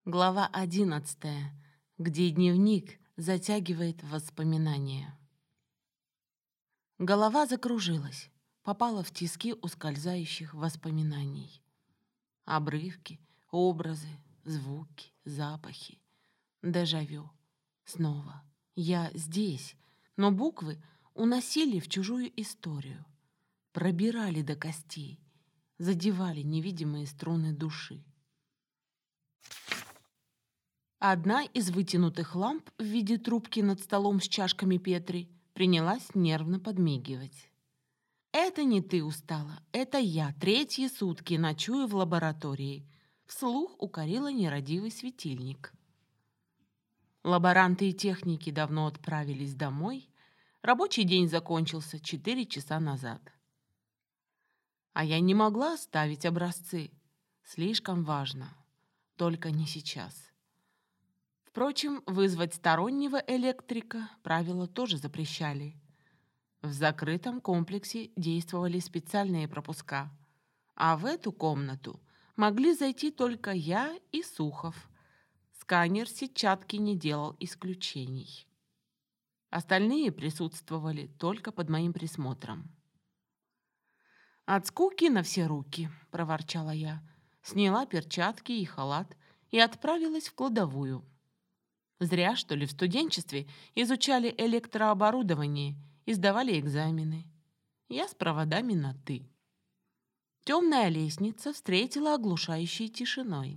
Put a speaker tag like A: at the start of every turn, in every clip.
A: Глава 11, где дневник затягивает воспоминания. Голова закружилась, попала в тиски ускользающих воспоминаний. Обрывки, образы, звуки, запахи. Дежавю. Снова. Я здесь, но буквы уносили в чужую историю, пробирали до костей, задевали невидимые струны души. Одна из вытянутых ламп в виде трубки над столом с чашками Петри принялась нервно подмигивать. «Это не ты устала, это я третьи сутки ночую в лаборатории», вслух укорила нерадивый светильник. Лаборанты и техники давно отправились домой. Рабочий день закончился 4 часа назад. А я не могла оставить образцы. Слишком важно. Только не сейчас. Впрочем, вызвать стороннего электрика правила тоже запрещали. В закрытом комплексе действовали специальные пропуска, а в эту комнату могли зайти только я и Сухов. Сканер сетчатки не делал исключений. Остальные присутствовали только под моим присмотром. «От скуки на все руки», — проворчала я, сняла перчатки и халат и отправилась в кладовую. Зря, что ли, в студенчестве изучали электрооборудование и сдавали экзамены. Я с проводами на «ты». Темная лестница встретила оглушающей тишиной.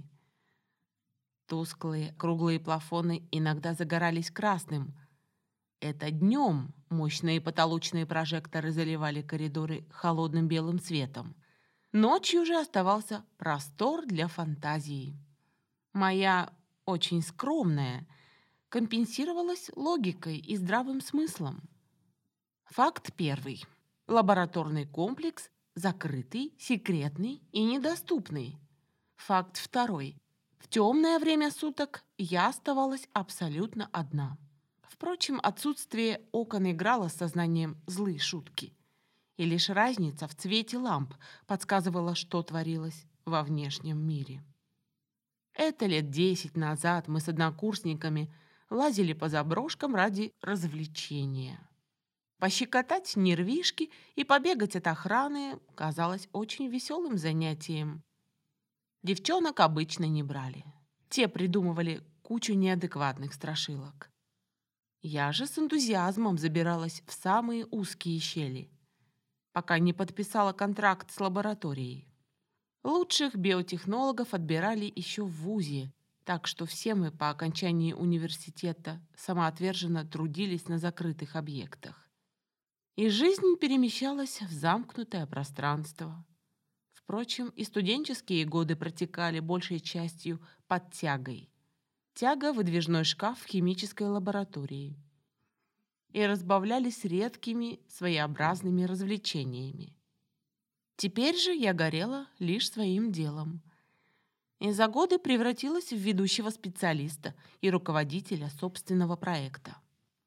A: Тусклые круглые плафоны иногда загорались красным. Это днем мощные потолочные прожекторы заливали коридоры холодным белым светом. Ночью же оставался простор для фантазии. Моя очень скромная компенсировалась логикой и здравым смыслом. Факт первый. Лабораторный комплекс закрытый, секретный и недоступный. Факт второй. В темное время суток я оставалась абсолютно одна. Впрочем, отсутствие окон играло с сознанием злые шутки. И лишь разница в цвете ламп подсказывала, что творилось во внешнем мире. Это лет 10 назад мы с однокурсниками лазили по заброшкам ради развлечения. Пощекотать нервишки и побегать от охраны казалось очень веселым занятием. Девчонок обычно не брали. Те придумывали кучу неадекватных страшилок. Я же с энтузиазмом забиралась в самые узкие щели, пока не подписала контракт с лабораторией. Лучших биотехнологов отбирали еще в вузе, так что все мы по окончании университета самоотверженно трудились на закрытых объектах. И жизнь перемещалась в замкнутое пространство. Впрочем, и студенческие годы протекали большей частью под тягой. Тяга — выдвижной шкаф в химической лаборатории. И разбавлялись редкими своеобразными развлечениями. Теперь же я горела лишь своим делом. И за годы превратилась в ведущего специалиста и руководителя собственного проекта.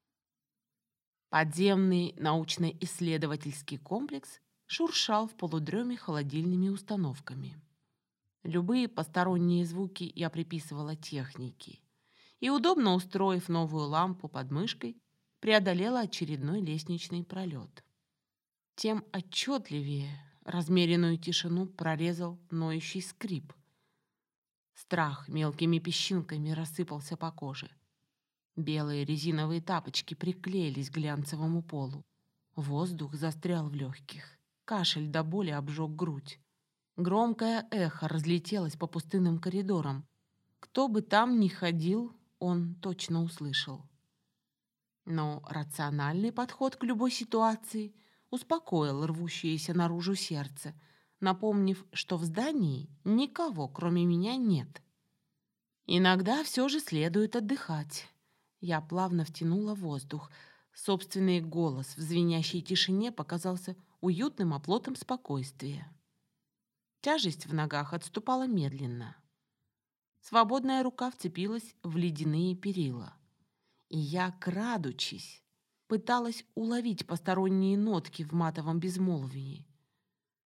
A: Подземный научно-исследовательский комплекс шуршал в полудреме холодильными установками. Любые посторонние звуки я приписывала технике и, удобно устроив новую лампу под мышкой, преодолела очередной лестничный пролет. Тем отчетливее размеренную тишину прорезал ноющий скрип. Страх мелкими песчинками рассыпался по коже. Белые резиновые тапочки приклеились к глянцевому полу. Воздух застрял в легких. Кашель до боли обжег грудь. Громкое эхо разлетелось по пустынным коридорам. Кто бы там ни ходил, он точно услышал. Но рациональный подход к любой ситуации успокоил рвущееся наружу сердце, напомнив, что в здании никого, кроме меня, нет. Иногда все же следует отдыхать. Я плавно втянула воздух. Собственный голос в звенящей тишине показался уютным оплотом спокойствия. Тяжесть в ногах отступала медленно. Свободная рука вцепилась в ледяные перила. И я, крадучись, пыталась уловить посторонние нотки в матовом безмолвии.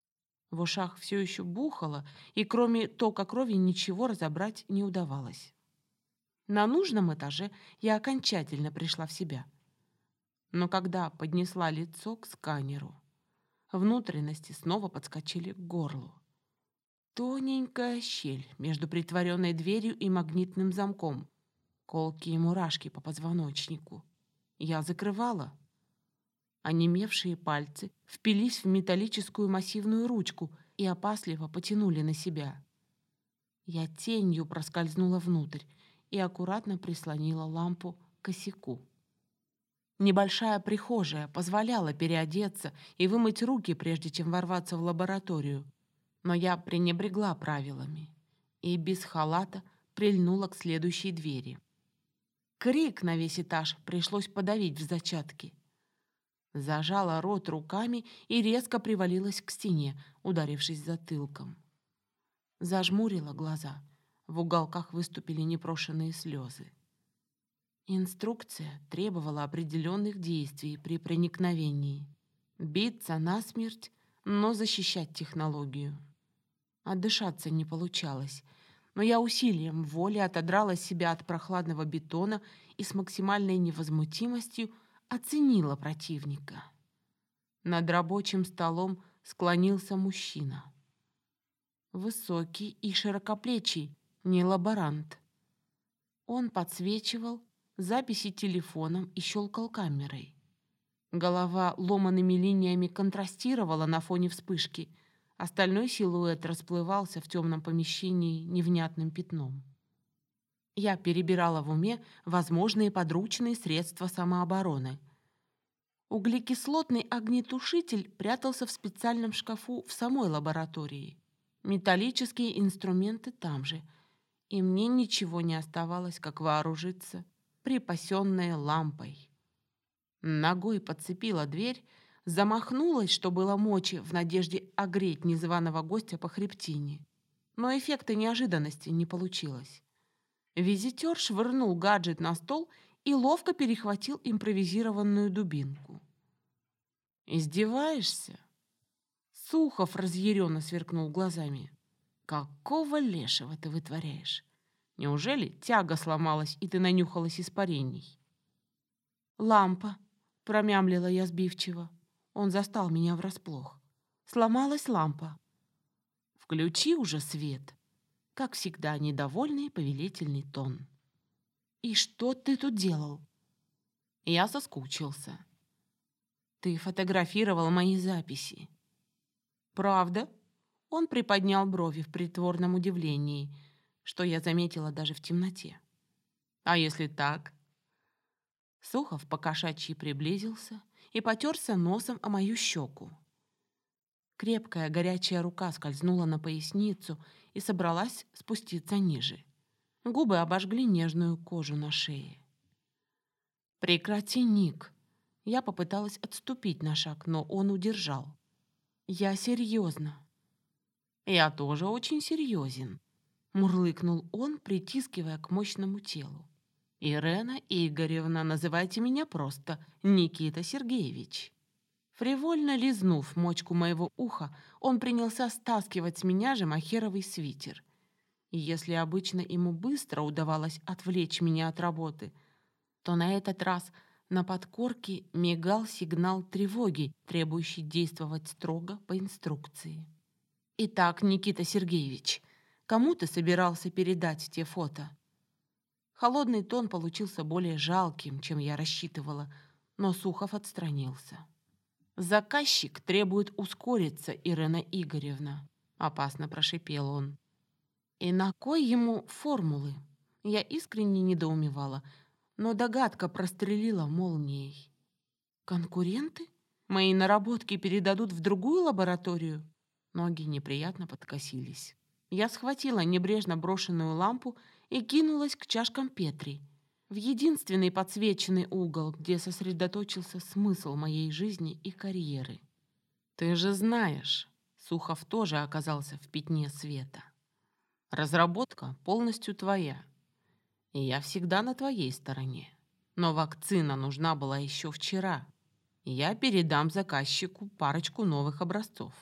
A: В ушах все еще бухало, и кроме тока крови ничего разобрать не удавалось. На нужном этаже я окончательно пришла в себя. Но когда поднесла лицо к сканеру, внутренности снова подскочили к горлу. Тоненькая щель между притворенной дверью и магнитным замком. Колкие мурашки по позвоночнику. Я закрывала. Онемевшие пальцы впились в металлическую массивную ручку и опасливо потянули на себя. Я тенью проскользнула внутрь и аккуратно прислонила лампу к косяку. Небольшая прихожая позволяла переодеться и вымыть руки, прежде чем ворваться в лабораторию. Но я пренебрегла правилами и без халата прильнула к следующей двери. Крик на весь этаж пришлось подавить в зачатке. Зажала рот руками и резко привалилась к стене, ударившись затылком. Зажмурила глаза. В уголках выступили непрошенные слезы. Инструкция требовала определенных действий при проникновении. Биться насмерть, но защищать технологию. Отдышаться не получалось, но я усилием воли отодрала себя от прохладного бетона и с максимальной невозмутимостью оценила противника. Над рабочим столом склонился мужчина. Высокий и широкоплечий, не лаборант. Он подсвечивал записи телефоном и щелкал камерой. Голова ломаными линиями контрастировала на фоне вспышки. Остальной силуэт расплывался в темном помещении невнятным пятном. Я перебирала в уме возможные подручные средства самообороны. Углекислотный огнетушитель прятался в специальном шкафу в самой лаборатории. Металлические инструменты там же. И мне ничего не оставалось, как вооружиться припасенной лампой. Ногой подцепила дверь, замахнулась, что было мочи, в надежде огреть незваного гостя по хребтине. Но эффекта неожиданности не получилось. Визитер швырнул гаджет на стол и ловко перехватил импровизированную дубинку. «Издеваешься?» Сухов разъяренно сверкнул глазами. «Какого лешего ты вытворяешь? Неужели тяга сломалась, и ты нанюхалась испарений?» «Лампа», — промямлила я сбивчиво. Он застал меня врасплох. Сломалась лампа. «Включи уже свет!» Как всегда, недовольный повелительный тон. «И что ты тут делал?» Я соскучился. «Ты фотографировал мои записи». «Правда?» Он приподнял брови в притворном удивлении, что я заметила даже в темноте. «А если так?» Сухов покошачьи приблизился и потерся носом о мою щеку. Крепкая горячая рука скользнула на поясницу и собралась спуститься ниже. Губы обожгли нежную кожу на шее. «Прекрати, Ник!» Я попыталась отступить на шаг, но он удержал. «Я серьезно». «Я тоже очень серьезен», — мурлыкнул он, притискивая к мощному телу. «Ирена Игоревна, называйте меня просто Никита Сергеевич». Фривольно лизнув мочку моего уха, он принялся стаскивать с меня же мохеровый свитер. И если обычно ему быстро удавалось отвлечь меня от работы, то на этот раз на подкорке мигал сигнал тревоги, требующий действовать строго по инструкции. «Итак, Никита Сергеевич, кому ты собирался передать те фото?» Холодный тон получился более жалким, чем я рассчитывала, но Сухов отстранился. «Заказчик требует ускориться, Ирена Игоревна», — опасно прошипел он. «И на кой ему формулы?» Я искренне недоумевала, но догадка прострелила молнией. «Конкуренты? Мои наработки передадут в другую лабораторию?» Ноги неприятно подкосились. Я схватила небрежно брошенную лампу и кинулась к чашкам Петри, в единственный подсвеченный угол, где сосредоточился смысл моей жизни и карьеры. «Ты же знаешь», — Сухов тоже оказался в пятне света. «Разработка полностью твоя, и я всегда на твоей стороне. Но вакцина нужна была еще вчера, и я передам заказчику парочку новых образцов.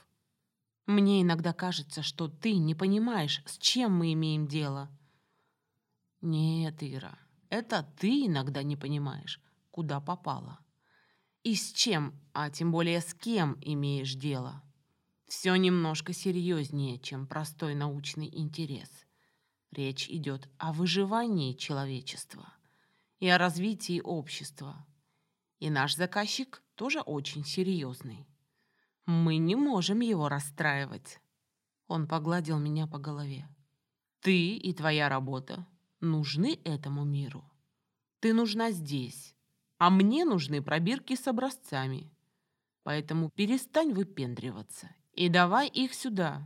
A: Мне иногда кажется, что ты не понимаешь, с чем мы имеем дело». Нет, Ира, это ты иногда не понимаешь, куда попала. И с чем, а тем более с кем имеешь дело. Все немножко серьезнее, чем простой научный интерес. Речь идет о выживании человечества и о развитии общества. И наш заказчик тоже очень серьезный. Мы не можем его расстраивать. Он погладил меня по голове. Ты и твоя работа нужны этому миру. Ты нужна здесь, а мне нужны пробирки с образцами. Поэтому перестань выпендриваться и давай их сюда.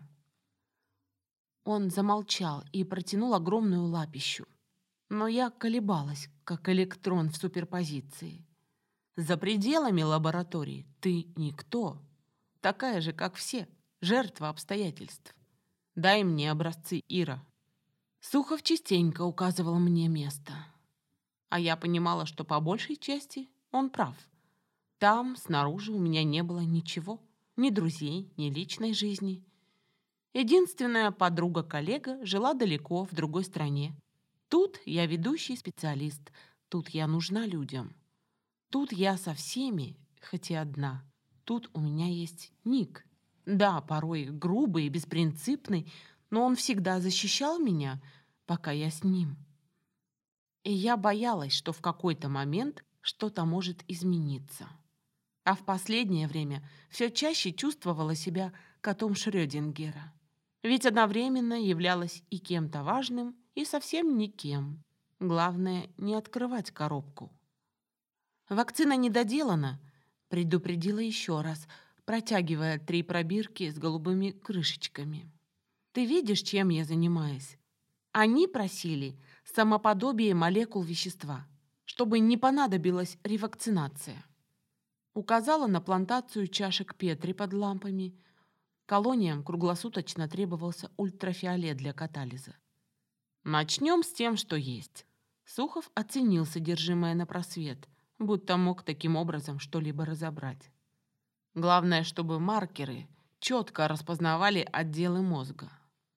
A: Он замолчал и протянул огромную лапищу. Но я колебалась, как электрон в суперпозиции. За пределами лаборатории ты никто. Такая же, как все, жертва обстоятельств. Дай мне образцы, Ира. Сухов частенько указывал мне место. А я понимала, что по большей части он прав. Там, снаружи, у меня не было ничего. Ни друзей, ни личной жизни. Единственная подруга-коллега жила далеко, в другой стране. Тут я ведущий специалист. Тут я нужна людям. Тут я со всеми, хоть и одна. Тут у меня есть Ник. Да, порой грубый и беспринципный, но он всегда защищал меня, пока я с ним. И я боялась, что в какой-то момент что-то может измениться. А в последнее время все чаще чувствовала себя котом Шрёдингера. Ведь одновременно являлась и кем-то важным, и совсем никем. Главное, не открывать коробку. «Вакцина не доделана», — предупредила еще раз, протягивая 3 пробирки с голубыми крышечками. «Ты видишь, чем я занимаюсь? Они просили самоподобие молекул вещества, чтобы не понадобилась ревакцинация». Указала на плантацию чашек Петри под лампами. Колониям круглосуточно требовался ультрафиолет для катализа. «Начнем с тем, что есть». Сухов оценил содержимое на просвет, будто мог таким образом что-либо разобрать. Главное, чтобы маркеры четко распознавали отделы мозга.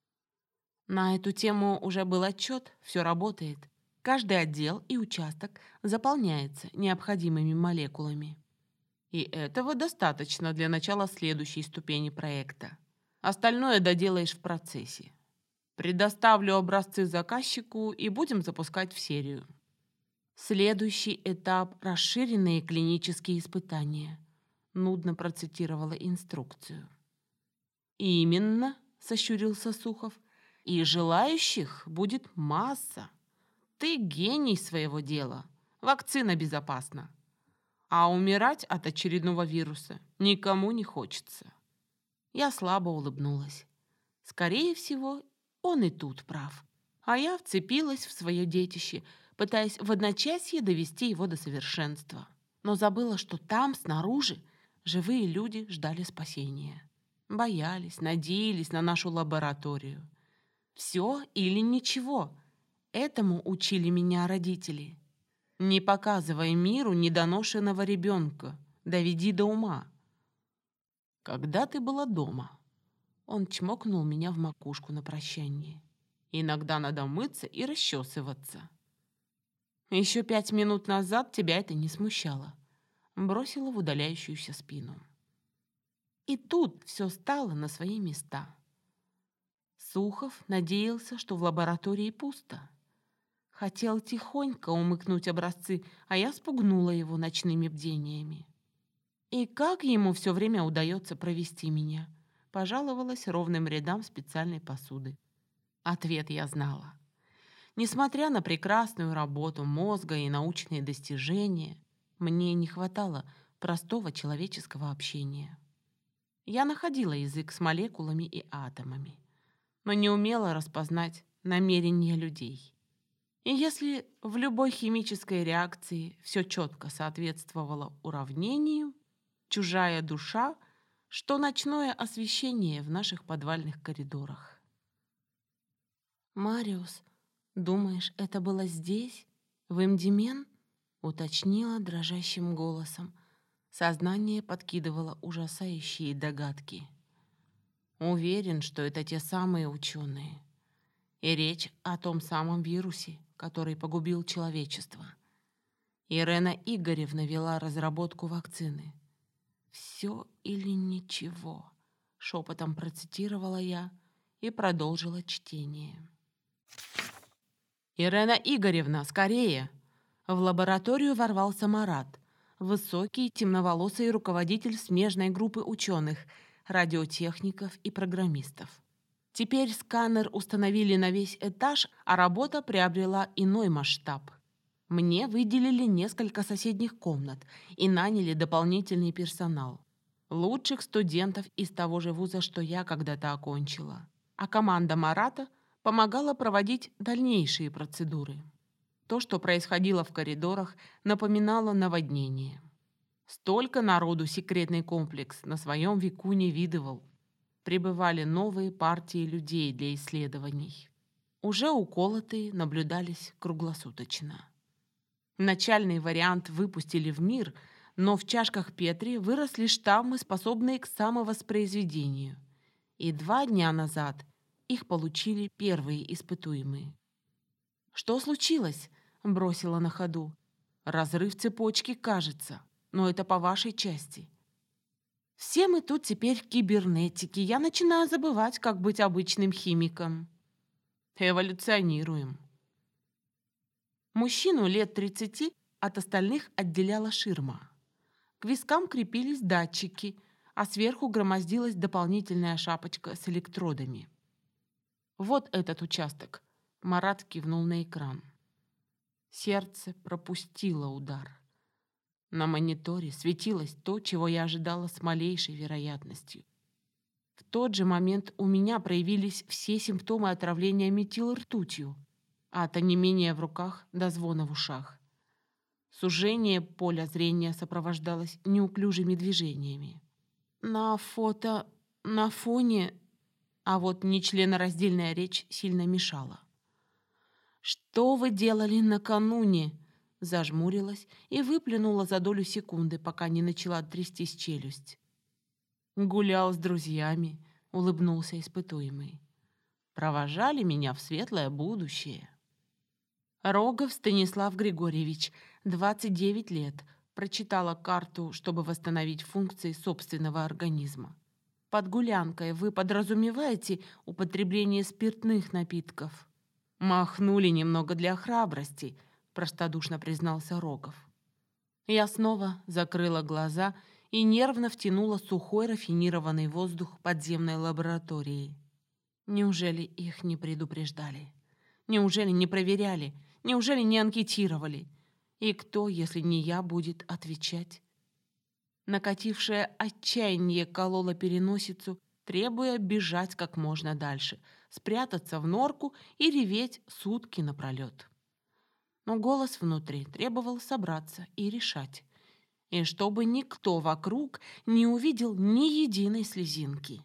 A: На эту тему уже был отчет, все работает. Каждый отдел и участок заполняется необходимыми молекулами. И этого достаточно для начала следующей ступени проекта. Остальное доделаешь в процессе. Предоставлю образцы заказчику и будем запускать в серию. Следующий этап – расширенные клинические испытания. Нудно процитировала инструкцию. «Именно», – сощурился Сухов, – «и желающих будет масса. Ты гений своего дела. Вакцина безопасна. А умирать от очередного вируса никому не хочется». Я слабо улыбнулась. Скорее всего, он и тут прав. А я вцепилась в свое детище, пытаясь в одночасье довести его до совершенства. Но забыла, что там, снаружи, живые люди ждали спасения. Боялись, надеялись на нашу лабораторию. Все или ничего. Этому учили меня родители. Не показывай миру недоношенного ребенка. Доведи до ума. Когда ты была дома? Он чмокнул меня в макушку на прощание. Иногда надо мыться и расчесываться. Еще 5 минут назад тебя это не смущало. Бросила в удаляющуюся спину. И тут все стало на свои места. Сухов надеялся, что в лаборатории пусто. Хотел тихонько умыкнуть образцы, а я спугнула его ночными бдениями. И как ему все время удается провести меня? Пожаловалась ровным рядам специальной посуды. Ответ я знала. Несмотря на прекрасную работу мозга и научные достижения, мне не хватало простого человеческого общения. Я находила язык с молекулами и атомами, но не умела распознать намерения людей. И если в любой химической реакции все четко соответствовало уравнению, чужая душа, что ночное освещение в наших подвальных коридорах. «Мариус, думаешь, это было здесь, в Эмдимен?» — уточнила дрожащим голосом. Сознание подкидывало ужасающие догадки. Уверен, что это те самые ученые. И речь о том самом вирусе, который погубил человечество. Ирена Игоревна вела разработку вакцины. «Все или ничего», — шепотом процитировала я и продолжила чтение. «Ирена Игоревна, скорее!» В лабораторию ворвался Марат, высокий, темноволосый руководитель смежной группы ученых, радиотехников и программистов. Теперь сканер установили на весь этаж, а работа приобрела иной масштаб. Мне выделили несколько соседних комнат и наняли дополнительный персонал. Лучших студентов из того же вуза, что я когда-то окончила. А команда Марата помогала проводить дальнейшие процедуры. То, что происходило в коридорах, напоминало наводнение. Столько народу секретный комплекс на своем веку не видывал. Прибывали новые партии людей для исследований. Уже уколотые наблюдались круглосуточно. Начальный вариант выпустили в мир, но в чашках Петри выросли штаммы, способные к самовоспроизведению. И 2 дня назад их получили первые испытуемые. «Что случилось?» — бросила на ходу. «Разрыв цепочки, кажется, но это по вашей части». «Все мы тут теперь кибернетики. Я начинаю забывать, как быть обычным химиком». «Эволюционируем». Мужчину лет 30 от остальных отделяла ширма. К вискам крепились датчики, а сверху громоздилась дополнительная шапочка с электродами. «Вот этот участок», — Марат кивнул на экран. Сердце пропустило удар. На мониторе светилось то, чего я ожидала с малейшей вероятностью. В тот же момент у меня проявились все симптомы отравления метилртутью, от онемения в руках до звона в ушах. Сужение поля зрения сопровождалось неуклюжими движениями. На фоне... А вот нечленораздельная речь сильно мешала. «Что вы делали накануне?» Зажмурилась и выплюнула за долю секунды, пока не начала трястись челюсть. «Гулял с друзьями», — улыбнулся испытуемый. «Провожали меня в светлое будущее». Рогов Станислав Григорьевич, 29 лет, прочитала карту, чтобы восстановить функции собственного организма. Под гулянкой вы подразумеваете употребление спиртных напитков? Махнули немного для храбрости, простодушно признался Рогов. Я снова закрыла глаза и нервно втянула сухой рафинированный воздух подземной лаборатории. Неужели их не предупреждали? Неужели не проверяли? Неужели не анкетировали? И кто, если не я, будет отвечать? Накатившее отчаяние кололо переносицу, требуя бежать как можно дальше, спрятаться в норку и реветь сутки напролет. Но голос внутри требовал собраться и решать. И чтобы никто вокруг не увидел ни единой слезинки.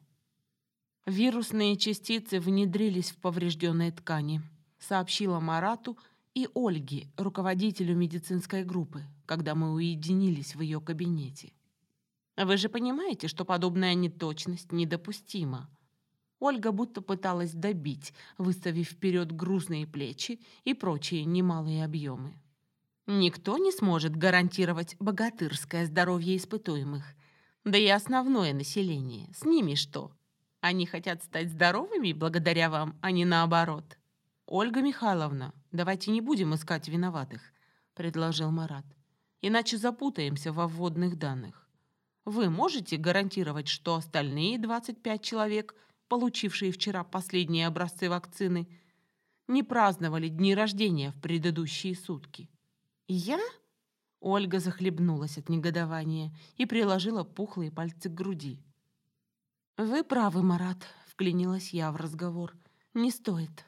A: «Вирусные частицы внедрились в поврежденные ткани», сообщила Марату и Ольге, руководителю медицинской группы, когда мы уединились в ее кабинете. «Вы же понимаете, что подобная неточность недопустима?» Ольга будто пыталась добить, выставив вперед грузные плечи и прочие немалые объемы. «Никто не сможет гарантировать богатырское здоровье испытуемых. Да и основное население. С ними что? Они хотят стать здоровыми благодаря вам, а не наоборот». «Ольга Михайловна, давайте не будем искать виноватых», — предложил Марат. «Иначе запутаемся во вводных данных. Вы можете гарантировать, что остальные 25 человек, получившие вчера последние образцы вакцины, не праздновали дни рождения в предыдущие сутки?» «Я?» Ольга захлебнулась от негодования и приложила пухлые пальцы к груди. «Вы правы, Марат», — вклинилась я в разговор. «Не стоит».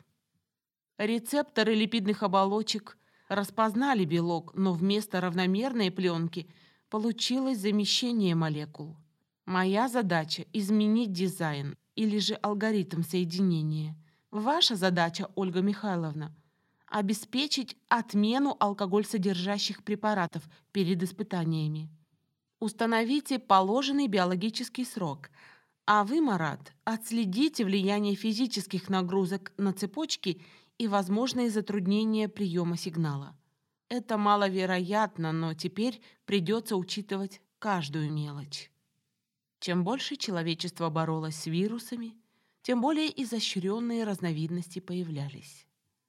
A: Рецепторы липидных оболочек распознали белок, но вместо равномерной пленки получилось замещение молекул. Моя задача — изменить дизайн или же алгоритм соединения. Ваша задача, Ольга Михайловна, обеспечить отмену алкоголь-содержащих препаратов перед испытаниями. Установите положенный биологический срок, А вы, Марат, отследите влияние физических нагрузок на цепочки и возможные затруднения приема сигнала. Это маловероятно, но теперь придется учитывать каждую мелочь. Чем больше человечество боролось с вирусами, тем более изощренные разновидности появлялись.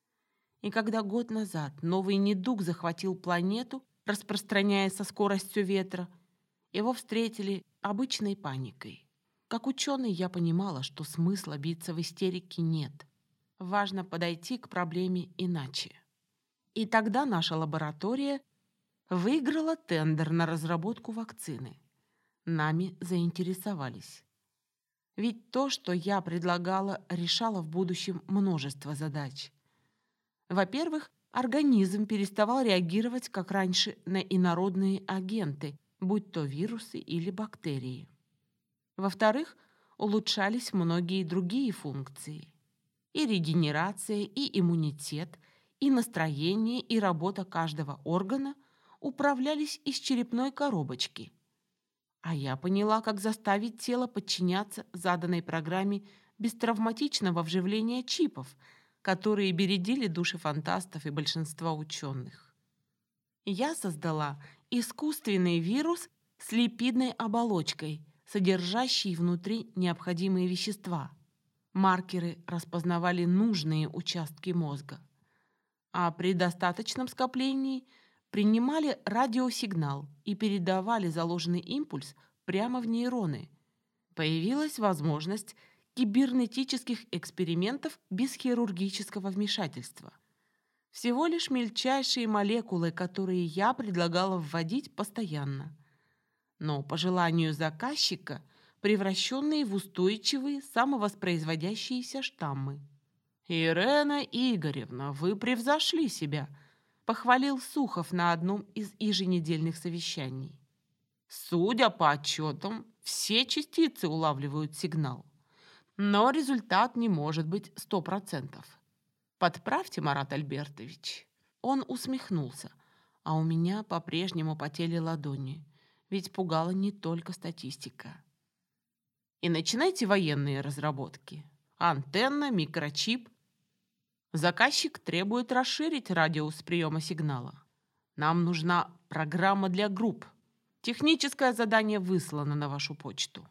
A: И когда год назад новый недуг захватил планету, распространяясь со скоростью ветра, его встретили обычной паникой. Как ученый я понимала, что смысла биться в истерике нет. Важно подойти к проблеме иначе. И тогда наша лаборатория выиграла тендер на разработку вакцины. Нами заинтересовались. Ведь то, что я предлагала, решало в будущем множество задач. Во-первых, организм переставал реагировать, как раньше, на инородные агенты, будь то вирусы или бактерии. Во-вторых, улучшались многие другие функции. И регенерация, и иммунитет, и настроение, и работа каждого органа управлялись из черепной коробочки. А я поняла, как заставить тело подчиняться заданной программе без травматичного вживления чипов, которые бередили души фантастов и большинства ученых. Я создала искусственный вирус с липидной оболочкой, содержащий внутри необходимые вещества. Маркеры распознавали нужные участки мозга, а при достаточном скоплении принимали радиосигнал и передавали заложенный импульс прямо в нейроны. Появилась возможность кибернетических экспериментов без хирургического вмешательства. Всего лишь мельчайшие молекулы, которые я предлагала вводить постоянно. Но по желанию заказчика превращенные в устойчивые самовоспроизводящиеся штаммы. «Ирена Игоревна, вы превзошли себя», — похвалил Сухов на одном из еженедельных совещаний. «Судя по отчетам, все частицы улавливают сигнал. Но результат не может быть 100%. Подправьте, Марат Альбертович». Он усмехнулся, а у меня по-прежнему потели ладони, ведь пугала не только статистика. И начинайте военные разработки. Антенна, микрочип. Заказчик требует расширить радиус приема сигнала. Нам нужна программа для групп. Техническое задание выслано на вашу почту.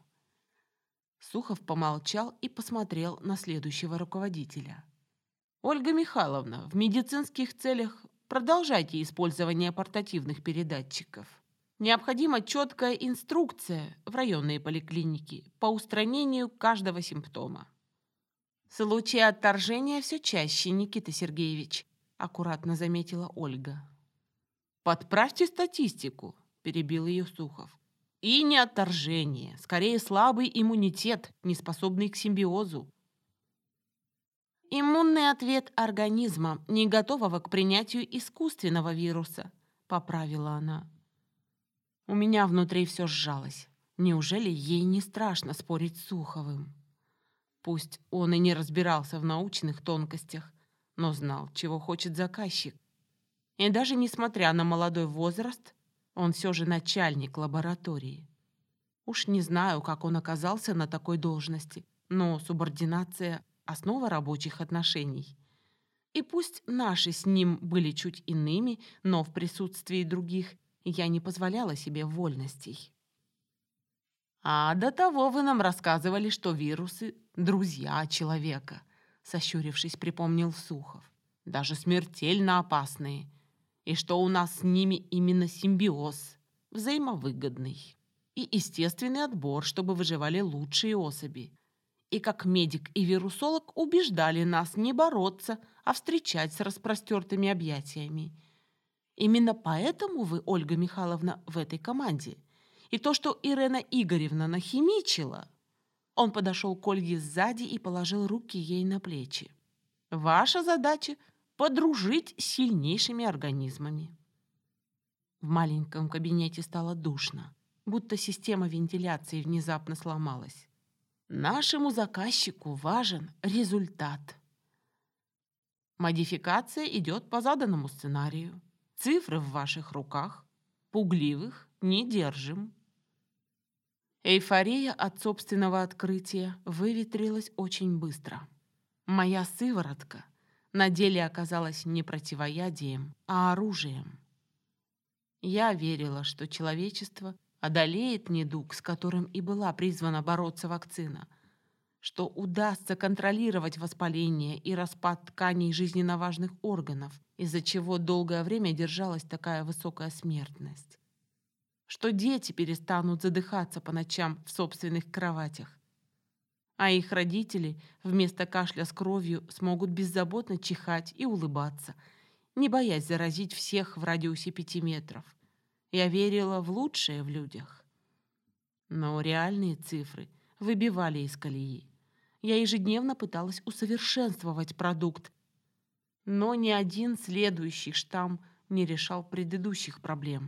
A: Сухов помолчал и посмотрел на следующего руководителя. Ольга Михайловна, в медицинских целях продолжайте использование портативных передатчиков. Необходима четкая инструкция в районные поликлиники по устранению каждого симптома. «Случаи отторжения все чаще, Никита Сергеевич», — аккуратно заметила Ольга. «Подправьте статистику», — перебил ее Сухов. «И не отторжение, скорее слабый иммунитет, не способный к симбиозу». «Иммунный ответ организма, не готового к принятию искусственного вируса», — поправила она. У меня внутри все сжалось. Неужели ей не страшно спорить с Суховым? Пусть он и не разбирался в научных тонкостях, но знал, чего хочет заказчик. И даже несмотря на молодой возраст, он все же начальник лаборатории. Уж не знаю, как он оказался на такой должности, но субординация – основа рабочих отношений. И пусть наши с ним были чуть иными, но в присутствии других я не позволяла себе вольностей. «А до того вы нам рассказывали, что вирусы – друзья человека», – сощурившись, припомнил Сухов. «Даже смертельно опасные. И что у нас с ними именно симбиоз, взаимовыгодный. И естественный отбор, чтобы выживали лучшие особи. И как медик и вирусолог убеждали нас не бороться, а встречать с распростертыми объятиями. Именно поэтому вы, Ольга Михайловна, в этой команде. И то, что Ирена Игоревна нахимичила...» Он подошел к Ольге сзади и положил руки ей на плечи. «Ваша задача — подружить с сильнейшими организмами». В маленьком кабинете стало душно, будто система вентиляции внезапно сломалась. Нашему заказчику важен результат. Модификация идет по заданному сценарию. Цифры в ваших руках. Пугливых не держим. Эйфория от собственного открытия выветрилась очень быстро. Моя сыворотка на деле оказалась не противоядием, а оружием. Я верила, что человечество одолеет недуг, с которым и была призвана бороться вакцина, что удастся контролировать воспаление и распад тканей жизненно важных органов, из-за чего долгое время держалась такая высокая смертность, что дети перестанут задыхаться по ночам в собственных кроватях, а их родители вместо кашля с кровью смогут беззаботно чихать и улыбаться, не боясь заразить всех в радиусе 5 метров. Я верила в лучшее в людях. Но реальные цифры выбивали из колеи. Я ежедневно пыталась усовершенствовать продукт, но ни один следующий штамм не решал предыдущих проблем.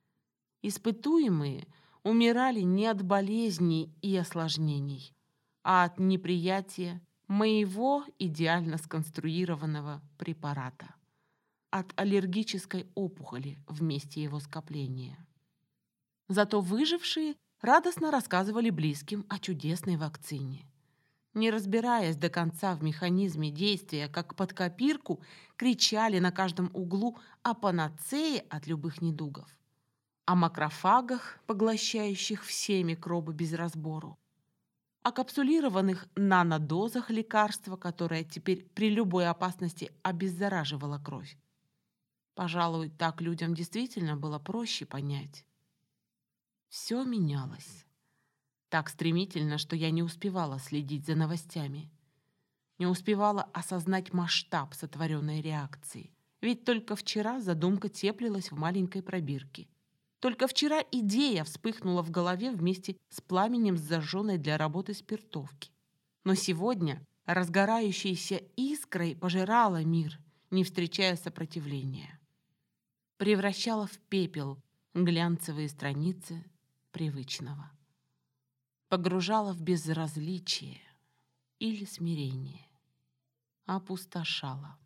A: Испытуемые умирали не от болезней и осложнений, а от неприятия моего идеально сконструированного препарата, от аллергической опухоли в месте его скопления. Зато выжившие радостно рассказывали близким о чудесной вакцине. Не разбираясь до конца в механизме действия, как под копирку, кричали на каждом углу о панацее от любых недугов, о макрофагах, поглощающих все микробы без разбору, о капсулированных нанодозах лекарства, которое теперь при любой опасности обеззараживало кровь. Пожалуй, так людям действительно было проще понять. Все менялось. Так стремительно, что я не успевала следить за новостями. Не успевала осознать масштаб сотворенной реакции. Ведь только вчера задумка теплилась в маленькой пробирке. Только вчера идея вспыхнула в голове вместе с пламенем зажженной для работы спиртовки. Но сегодня разгорающейся искрой пожирала мир, не встречая сопротивления. Превращала в пепел глянцевые страницы привычного. Погружала в безразличие или смирение. Опустошала.